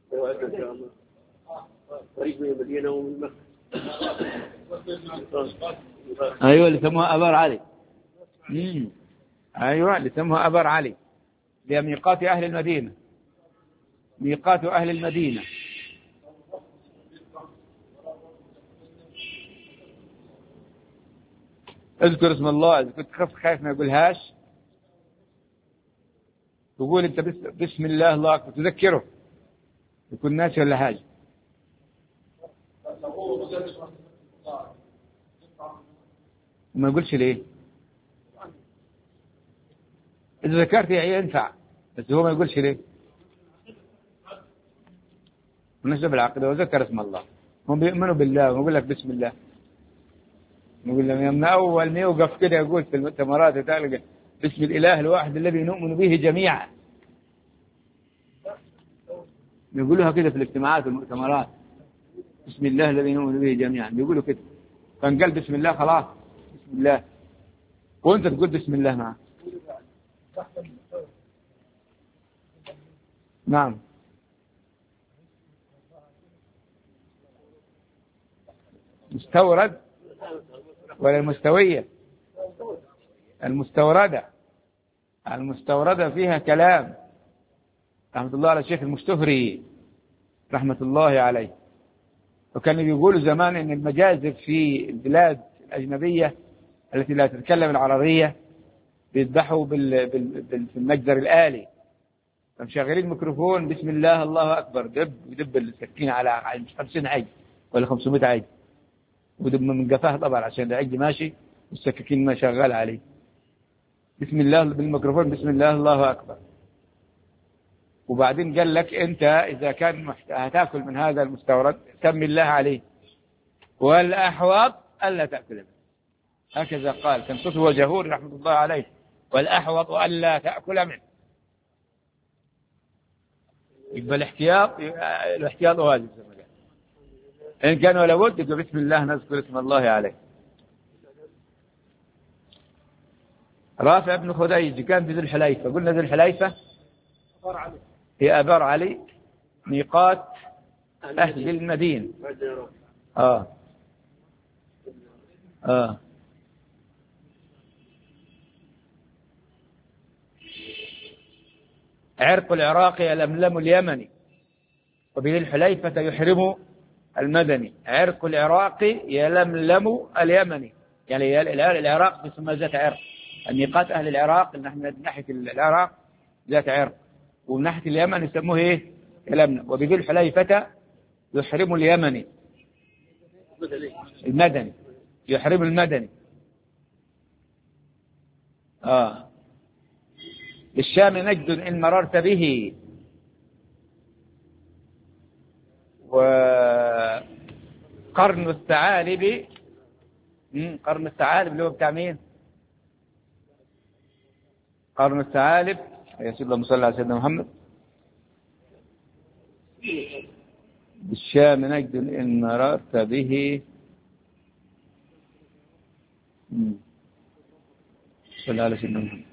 S1: قريب من المدينة ومن مكة. أيوة اللي سموها أبار علي. أيوة اللي سموها أبار علي، هي ميقات أهل المدينة، ميقات أهل المدينة. اذكر اسم الله، إذا كنت خايف ما يقولهاش تقول أنت بسم الله الله أكبر، تذكره يكون ناسي ولا حاجة. ما يقولش ليه؟ إذا ذكرت ينفع، بس هو ما يقولش ليه؟ ونشرب بالعقيدة وذكر اسم الله، هم بيؤمنوا بالله ويقول لك بسم الله، نقول لهم من أول ما يوقف كده يقول في المؤتمرات تلقى بسم الإله الواحد الذي نؤمن به جميعا، يقولوها كده في الاجتماعات والمؤتمرات، بسم الله الذي نؤمن به جميعا، بيقولوا كده، فانقال بسم الله خلاص بسم الله، وانت تقول بسم الله معه. نعم. مستورد ولا المستوية؟ المستوردة. المستوردة فيها كلام. رحمة الله على الشيخ المستهري رحمة الله عليه. وكانوا بيقولوا زمان إن المجازر في البلاد الأجنبية التي لا تتكلم العربية بيذبحوا في المجزر الآلي، فمشغلين ميكروفون بسم الله الله أكبر، دب السكين على 50 عجل ولا 500 عجل، ودب من قفاه طبعا عشان العجل ماشي والسكاكين ما شغال عليه، بسم الله بالميكروفون بسم الله الله أكبر. وبعدين قال لك أنت إذا كان هتاكل من هذا المستورد سمي الله عليه، والأحوط ألا تأكل منه. هكذا قال، كان صوته جهور رحمة الله عليه، والأحوط ألا تأكل منه. يبقى الاحتياط واجب زي ما قال. إن كان ولا بد يبقى بسم الله نذكر اسم الله عليه. رافع بن خديج كان في ذي الحليفة، قلنا ذي الحليفة هي أبار علي ميقات أهل المدينة. عرق العراق يلملم اليمني، وبذي الحليفة يحرم المدني. عرق العراق يلملم اليمني، يعني العراق يسمى ذات عرق. ميقات أهل العراق نحن من ناحية العراق ذات عرق، ومن ناحية اليمن يسموه إيه؟ يلملم. وبذي الحليفة يحرم اليمني المدني، يحرم المدني. بالشام نجد إن مررت به، وقرن الثعالب. قرن الثعالب اللي هو بتاع مين؟ قرن الثعالب يا سيدنا اللهم صل على سيدنا محمد. بالشام نجد إن مررت به، صلى على سيدنا محمد.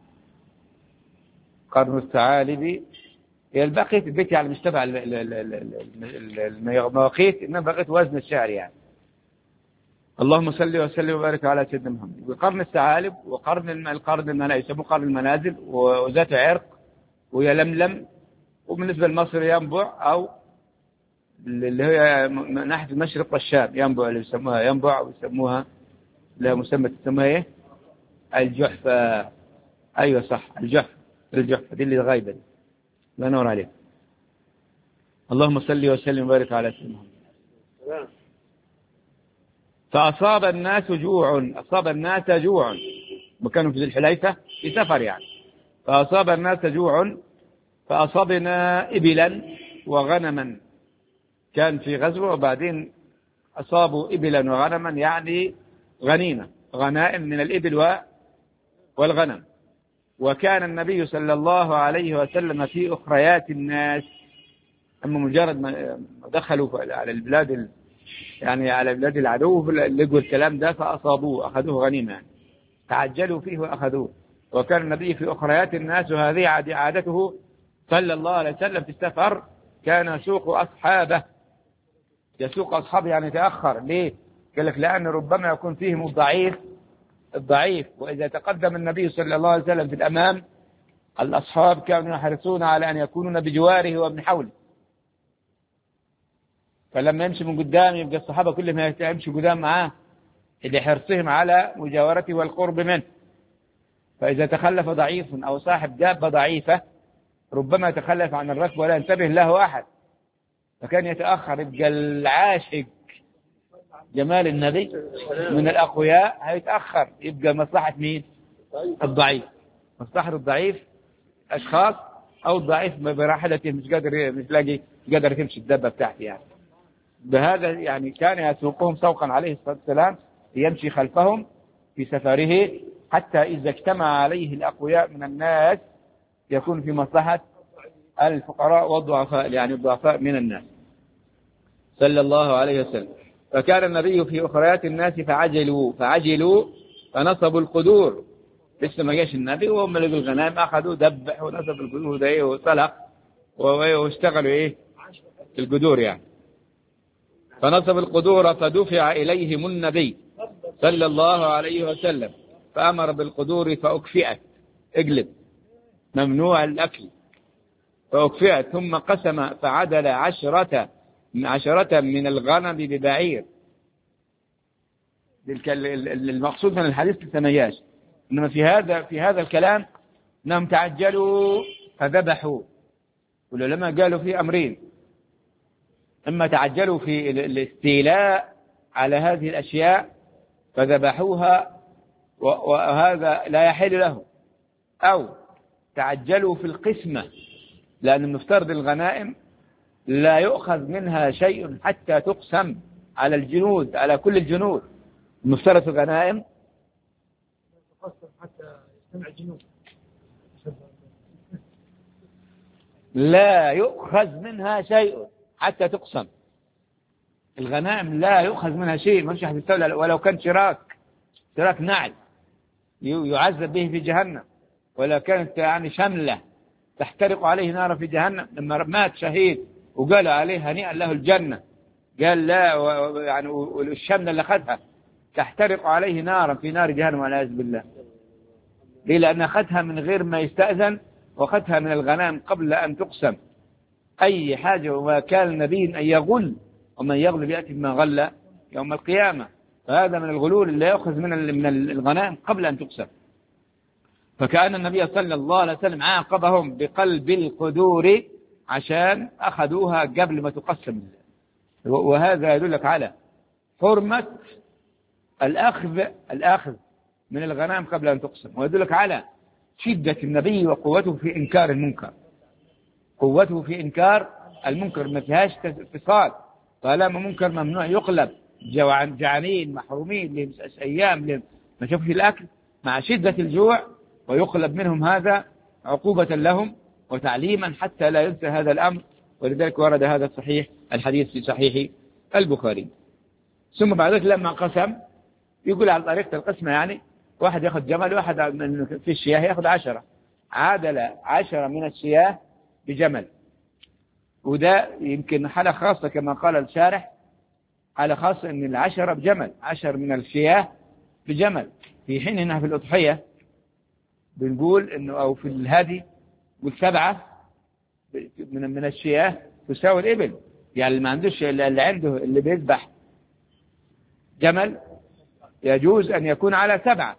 S1: قرن الثعالب هي البقيت البيت يعني مش تبع المواقيت، إنما بقيت وزن الشعر يعني. اللهم صل وسلم وبارك على سيدنا محمد. وقرن الثعالب وقرن المنازل يسموه قرن المنازل، وذات عرق ويلملم. وبالنسبة لمصر ينبع، أو اللي هي ناحية المشرق والشام ينبع، اللي يسموها ينبع، ويسموها لها مسمى تسموها إيه؟ الجحفة. أيوة صح، الجحفة دي اللي غايبة دي. لا نور عليك. اللهم صل وسلم وبارك على سيدنا محمد. فأصاب الناس جوع، وكانوا في ذي الحليفة في سفر يعني. فأصاب الناس جوع فأصبنا إبلا وغنما. كان في غزوة وبعدين أصابوا إبلا وغنما، يعني غنيمة، غنائم من الإبل والغنم. وكان النبي صلى الله عليه وسلم في أخريات الناس، أما مجرد ما دخلوا على البلاد يعني على بلاد العدو لقوا الكلام ده فأصابوه، أخذوه غنيمة يعني. تعجلوا فيه وأخذوه. وكان النبي في أخريات الناس، وهذه عادته صلى الله عليه وسلم في السفر. كان يسوق أصحابه يعني تأخر. ليه؟ قال لك لأن ربما يكون فيهم الضعيف، وإذا تقدم النبي صلى الله عليه وسلم في الأمام، الأصحاب كانوا يحرصون على أن يكونون بجواره ومن حوله. فلما يمشي من قدام يبقى الصحابة كلهم يمشي قدام معاه لحرصهم على مجاورته والقرب منه. فإذا تخلف ضعيف أو صاحب دابة ضعيفة ربما يتخلف عن الركب ولا ينتبه له أحد، فكان يتأخر. يبقى العاشق جمال النبي من الأقوياء هيتأخر، يبقى مصلحة مين؟ الضعيف. مصلحة الضعيف أشخاص، أو الضعيف براحلته مش قادر تمشي الدابة بتاعتي يعني. بهذا يعني كان يسوقهم سوقا عليه الصلاة والسلام، يمشي خلفهم في سفره، حتى إذا اجتمع عليه الأقوياء من الناس يكون في مصلحة الفقراء والضعفاء، يعني الضعفاء من الناس صلى الله عليه وسلم. فكان النبي في أخريات الناس فعجلوا فنصبوا القدور. لسه ما جاش النبي وهم لقوا الغنائم أخذوا دبح ونصب القدور ده وصلق واشتغلوا إيه القدور يعني. فنصب القدور فدفع إليهم النبي صلى الله عليه وسلم، فأمر بالقدور فأكفئت. اقلب ممنوع الأكل، فأكفئت ثم قسم فعدل عشرة من الغنم ببعير. المقصود من الحديث الثمياش، إنما في هذا الكلام أنهم تعجلوا فذبحوا. والعلماء قالوا في أمرين: إما تعجلوا في الاستيلاء على هذه الأشياء فذبحوها وهذا لا يحل له، أو تعجلوا في القسمة، لأن المفترض الغنائم لا يؤخذ منها شيء حتى تقسم على الجنود، على كل الجنود. المفترض الغنائم
S2: حتى يجتمع الجنود
S1: لا يؤخذ منها شيء حتى تقسم. الغنائم لا يؤخذ منها شيء، ما في أحد يستولى، ولو كان شراك نعل يعذب به في جهنم، ولا كانت يعني شملة تحترق عليه نار في جهنم. لما مات شهيد وقال عليه هنيئا له الجنة، قال لا، يعني والشملة اللي أخذها تحترق عليه نارا في نار جهنم والعياذ بالله. ليه؟ لأن أخذها من غير ما يستأذن، وأخذها من الغنائم قبل أن تقسم. أي حاجة، وما كان النبي أن يغل، ومن يغل يأتي بما غل يوم القيامة. فهذا من الغلول اللي يأخذ من الغنائم قبل أن تقسم. فكأن النبي صلى الله عليه وسلم عاقبهم بقلب القدور عشان أخذوها قبل ما تقسم. وهذا يدلك على حرمة الأخذ من الغنائم قبل أن تقسم، ويدلك على شدة النبي وقوته في إنكار المنكر. قوته في إنكار المنكر ما فيهاش اتصال. طالما منكر ممنوع يقلب، جعانين محرومين لهم أيام ما شافوش الأكل مع شدة الجوع، ويقلب منهم هذا عقوبة لهم وتعليما حتى لا ينسى هذا الأمر. ولذلك ورد هذا الحديث في صحيح البخاري. ثم بعد ذلك لما قسم يقول على طريقة القسمة، يعني واحد يأخذ جمل، واحد في الشياه يأخذ 10، عادل 10 من الشياه بجمل. وده يمكن حالة خاصة كما قال الشارح، حالة خاصة ان 10 بجمل، 10 من الشياه بجمل، في حين انها في الأضحية بنقول انه او في الهدي وال7 من الشياه تساوي الإبل. يعني اللي ما عندوش، اللي عنده اللي بيذبح جمل يجوز أن يكون على 7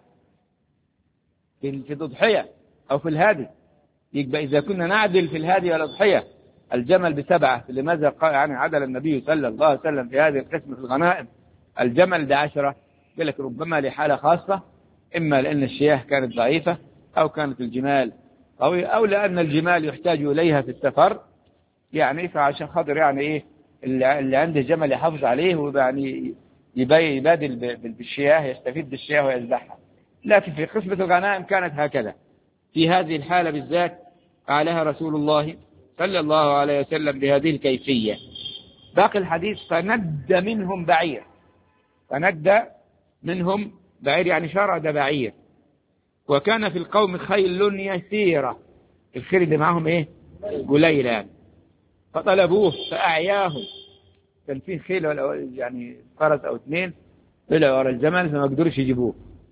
S1: في الأضحية أو في الهادي. يبقى إذا كنا نعدل في الهادي والأضحية الجمل ب7، لماذا قال يعني عدل النبي صلى الله عليه وسلم في هذه القسمة في الغنائم الجمل ب10؟ قال لك ربما لحالة خاصة، إما لأن الشياه كانت ضعيفة، أو كانت الجمال قوية، أو لأن الجمال يحتاج إليها في السفر، يعني فعشان خاطر يعني إيه اللي عنده جمل يحافظ عليه، ويعني يبادل بالشياه، يستفيد بالشياه ويذبحها. لكن في قسمة الغنائم كانت هكذا. في هذه الحالة بالذات قالها رسول الله صلى الله عليه وسلم بهذه الكيفية. باقي الحديث: فند منهم بعير. فند منهم بعير يعني شرد بعير. وكان في القوم خيل يسيرة، الخيل اللي معهم ايه؟ قليلة يعني. فطلبوه فأعياهم، كان فيه خيل يعني فرس أو 2 طلعوا ورا الجمل فما قدروش يجيبوه.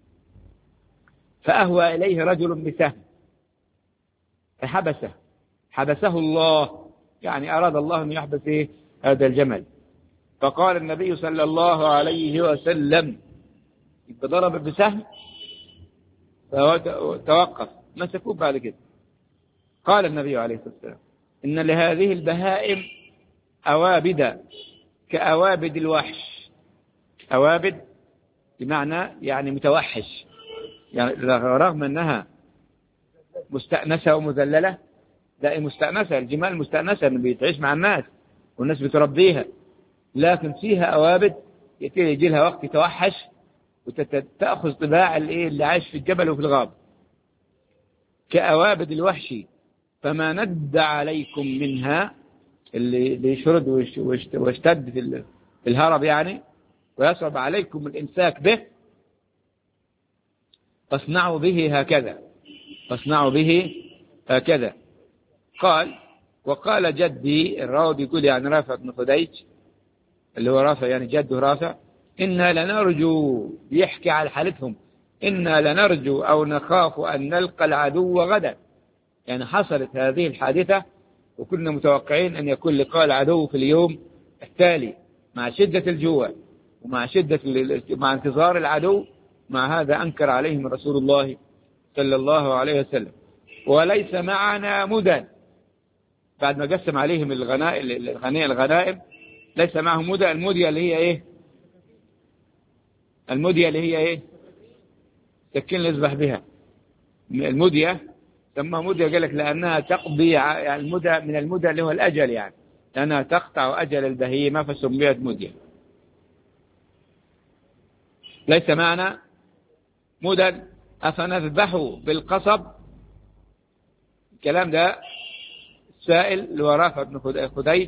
S1: فأهوى إليه رجل بسهم حبسه الله، يعني أراد الله أن يحبس إيه؟ هذا الجمل. فقال النبي صلى الله عليه وسلم، ضرب بسهم فتوقف، مسكوه بعد كده. قال النبي عليه الصلاة والسلام: إن لهذه البهائم أوابد كأوابد الوحش. أوابد بمعنى يعني متوحش، يعني رغم أنها مستأنسة ومذللة، لا مستأنسة، الجمال مستأنسة من بيتعيش مع الناس والناس بتربيها، لكن فيها أوابد يجي لها وقت يتوحش وتأخذ طباع اللي عايش في الجبل وفي الغاب. كأوابد الوحش فما ند عليكم منها، اللي يشرد ويشتد في الهرب يعني، ويصعب عليكم الإمساك به، فاصنعوا به هكذا. قال: وقال جدي، الراوي يقول يعني رافع بن خديج، اللي هو رافع يعني جده رافع: إنا لنرجو، يحكي على حالتهم، إنا لنرجو أو نخاف أن نلقى العدو غدا. يعني حصلت هذه الحادثة وكنا متوقعين أن يكون لقاء العدو في اليوم التالي مع شدة الجوع ومع مع انتظار العدو. مع هذا أنكر عليهم رسول الله صلى الله عليه وسلم. وليس معنا مدى، بعد ما قسم عليهم الغنائم ليس معهم مدى. المدية اللي هي ايه؟ المدية اللي هي ايه؟ سكين اللي يذبح بها. المدية سمى مدية قال لك لأنها تقضي يعني المدى من المدى اللي هو الأجل، يعني لأنها تقطع أجل البهيمة فسميت مدية. ليس معنا مدى أفنذبحه بالقصب. الكلام ده السائل اللي هو رافع بن خديج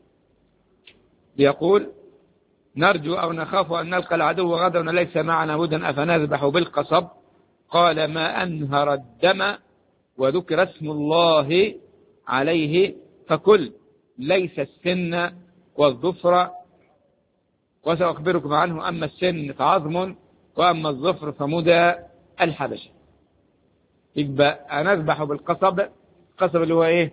S1: يقول نرجو أو نخاف أن نلقى العدو غدا ليس معنا مدى أفنذبح بالقصب. قال ما أنهر الدم وذكر اسم الله عليه فكل، ليس السن والظفر وسأخبركم عنه. أما السن فعظم وأما الظفر فمدى الحبشة. يبقى نذبح بالقصب. القصب اللي هو ايه؟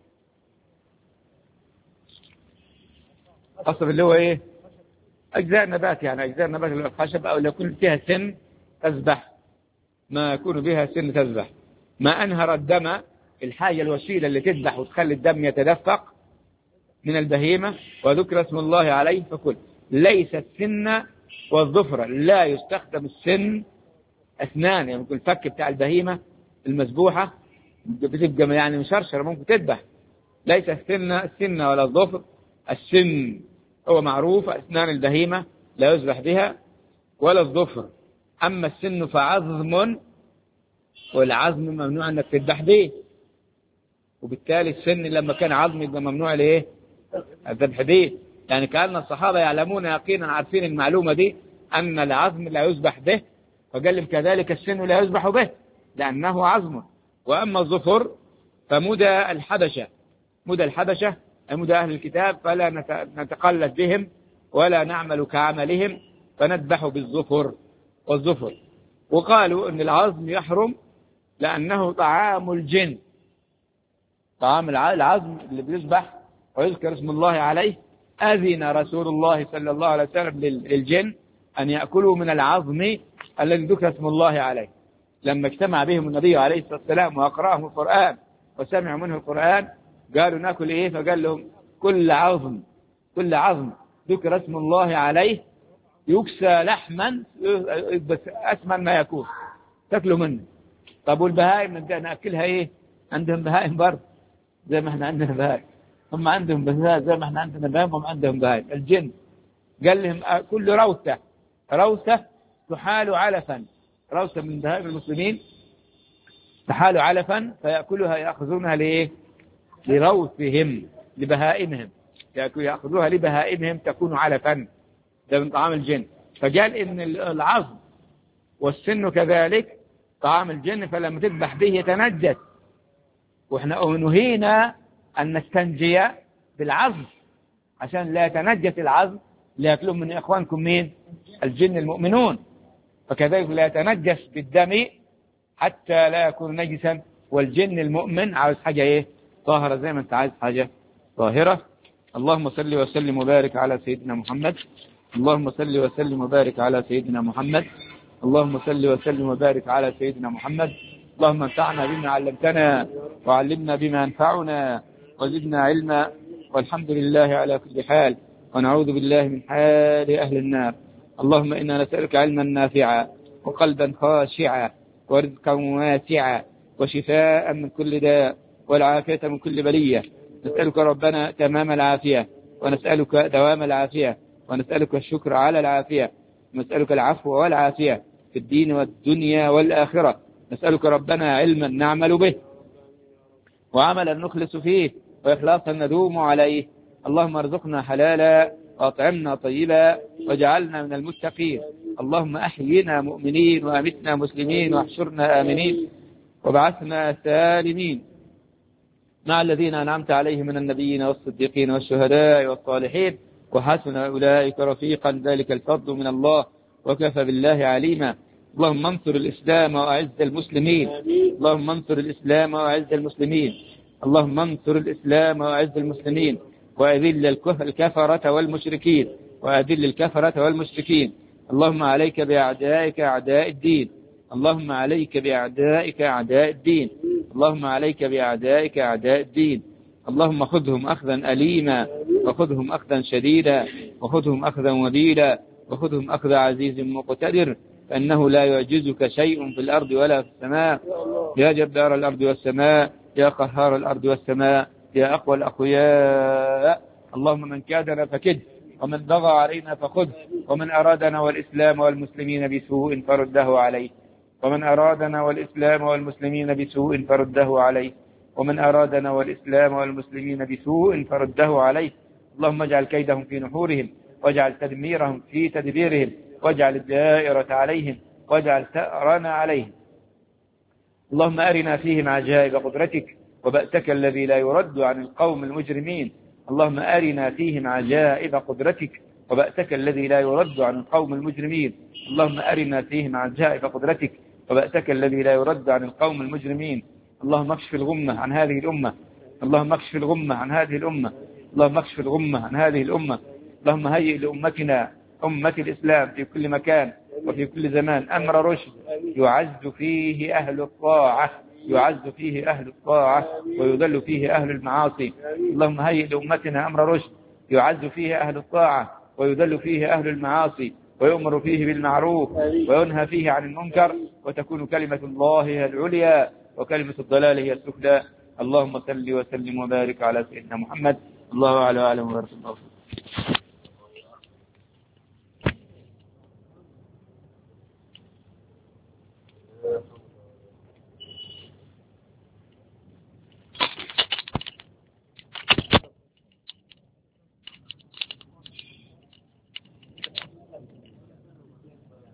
S1: القصب اللي هو ايه؟ أجزاء النبات، يعني أجزاء النبات اللي هو الخشب أو اللي يكون فيها سن تذبح، ما يكون بها سن تذبح. ما أنهر الدم، الحاجة الوسيلة اللي تذبح وتخلي الدم يتدفق من البهيمة، وذكر اسم الله عليه فكل. ليس السن والظفر، لا يستخدم السن أسنان، يعني يكون الفك بتاع البهيمة المذبوحة بتبقى يعني مشرشرة ممكن تذبح. ليس السن ولا الظفر. السن هو معروف أسنان البهيمة لا يذبح بها، ولا الظفر. أما السن فعظم، والعظم ممنوع أنك تذبح به، وبالتالي السن لما كان عظم يبقى ممنوع ليه الذبح به. يعني كأن الصحابة يعلمون يقينا عارفين المعلومة دي أن العظم لا يذبح به، فقال كذلك السن لا يذبح به لأنه عظم. وأما الظفر فمدى الحبشة، مدى الحبشة مدى أهل الكتاب، فلا نتقلد بهم ولا نعمل كعملهم فنذبح بالظفر والظفر. وقالوا أن العظم يحرم لأنه طعام الجن. طعام العظم اللي بيذبح ويذكر اسم الله عليه، أذن رسول الله صلى الله عليه وسلم للجن أن يأكلوا من العظم الذي ذكر اسم الله عليه. لما اجتمع بهم النبي عليه الصلاة والسلام وأقرأهم القرآن وسمعوا منه القرآن قالوا نأكل إيه؟ فقال لهم كل عظم ذكر اسم الله عليه يكسى لحما بس أسمن ما يكون تأكلوا منه. طب والبهائم نأكلها إيه؟ عندهم بهائم برضه زي ما احنا عندنا بهائم، هم عندهم بهائم زي ما احنا عندنا بهائم، هم عندهم بهائم. الجن قال لهم كل روثة تحال علفا، روثة من بهائم المسلمين تحال علفا فيأكلها يأخذونها لإيه؟ لروثهم لبهائمهم، يأخذوها لبهائمهم تكون علفا، ده من طعام الجن. فقال إن العظم والسن كذلك طعام الجن، فلما تذبح به يتنجس. واحنا نهينا أن نستنجي بالعظم عشان لا يتنجس العظم لا يأكلون من إخوانكم مين؟ الجن المؤمنون. فكذلك لا يتنجس بالدم حتى لا يكون نجسا. والجن المؤمن عاوز حاجة إيه؟ طاهرة، زي ما أنت عايز حاجة طاهرة. اللهم صل وسلم وبارك على سيدنا محمد. اللهم صل وسلم وبارك على سيدنا محمد. اللهم صل وسلم وبارك على سيدنا محمد. اللهم انفعنا بما علمتنا وعلمنا بما ينفعنا وزدنا علما، والحمد لله على كل حال، ونعوذ بالله من حال أهل النار. اللهم إنا نسألك علما نافعا وقلبا خاشعا ورزقا واسعا وشفاء من كل داء والعافية من كل بلية. نسألك ربنا تمام العافية، ونسألك دوام العافية، ونسألك الشكر على العافية، ونسألك العفو والعافية في الدين والدنيا والآخرة. نسألك ربنا علما نعمل به وعملا نخلص فيه وإخلاصا ندوم عليه. اللهم ارزقنا حلالا وأطعمنا طيبا واجعلنا من المتقين. اللهم أحينا مؤمنين وأمتنا مسلمين واحشرنا آمنين وبعثنا سالمين مع الذين أنعمت عليهم من النبيين والصديقين والشهداء والصالحين وحسن أولئك رفيقا، ذلك الفضل من الله وكفى بالله عليما. اللهم انصر الإسلام وأعز المسلمين. اللهم انصر الإسلام وأعز المسلمين. اللهم انصر الإسلام وأعز المسلمين، وأذل الكفرة والمشركين، وأذل الكفرة والمشركين. اللهم عليك بأعدائك أعداء الدين. اللهم عليك بأعدائك أعداء الدين. اللهم عليك بأعدائك أعداء الدين. اللهم خذهم أخذا أليما، وخذهم أخذا شديدا، وخذهم أخذا وبيلا، وخذهم أخذ عزيز مقتدر، فإنه لا يعجزك شيء في الأرض ولا في السماء. يا جبار الأرض والسماء، يا قهار الأرض والسماء، يا أقوى الأقوياء. اللهم من كادنا فكد، ومن بغى علينا فخذ، ومن أرادنا والإسلام والمسلمين بسوء فرده عليه، ومن أرادنا والإسلام والمسلمين بسوء فرده عليه، ومن أرادنا والإسلام والمسلمين بسوء فرده عليه. اللهم اجعل كيدهم في نحورهم، واجعل تدميرهم في تدبيرهم، واجعل الدائرة عليهم، واجعل ثأرنا عليهم. اللهم أرنا فيهم عجائب قدرتك وبأسك الذي لا يرد عن القوم المجرمين. اللهم أرنا فيهم عجائب قدرتك وبأسك الذي لا يرد عن القوم المجرمين. اللهم أرنا فيهم عجائب قدرتك وبأسك الذي لا يرد عن القوم المجرمين. اللهم اكشف الغمة عن هذه الأمة. اللهم اكشف الغمة عن هذه الأمة. اللهم اكشف الغمة عن هذه الأمة. اللهم هيئ لأمتنا أمة الإسلام في كل مكان وفي كل زمان أمر رشد يعز فيه أهل الطاعة، يعز فيه أهل الطاعة ويذل فيه أهل المعاصي. اللهم هيئ لأمتنا أمر رشد يعز فيه أهل الطاعة ويذل فيه أهل المعاصي، ويؤمر فيه بالمعروف وينهى فيه عن المنكر، وتكون كلمة الله هي العليا وكلمة الضلال هي السفلى. اللهم صل وسلم وبارك على سيدنا محمد. الله أعلم وأعلم ورسول الله.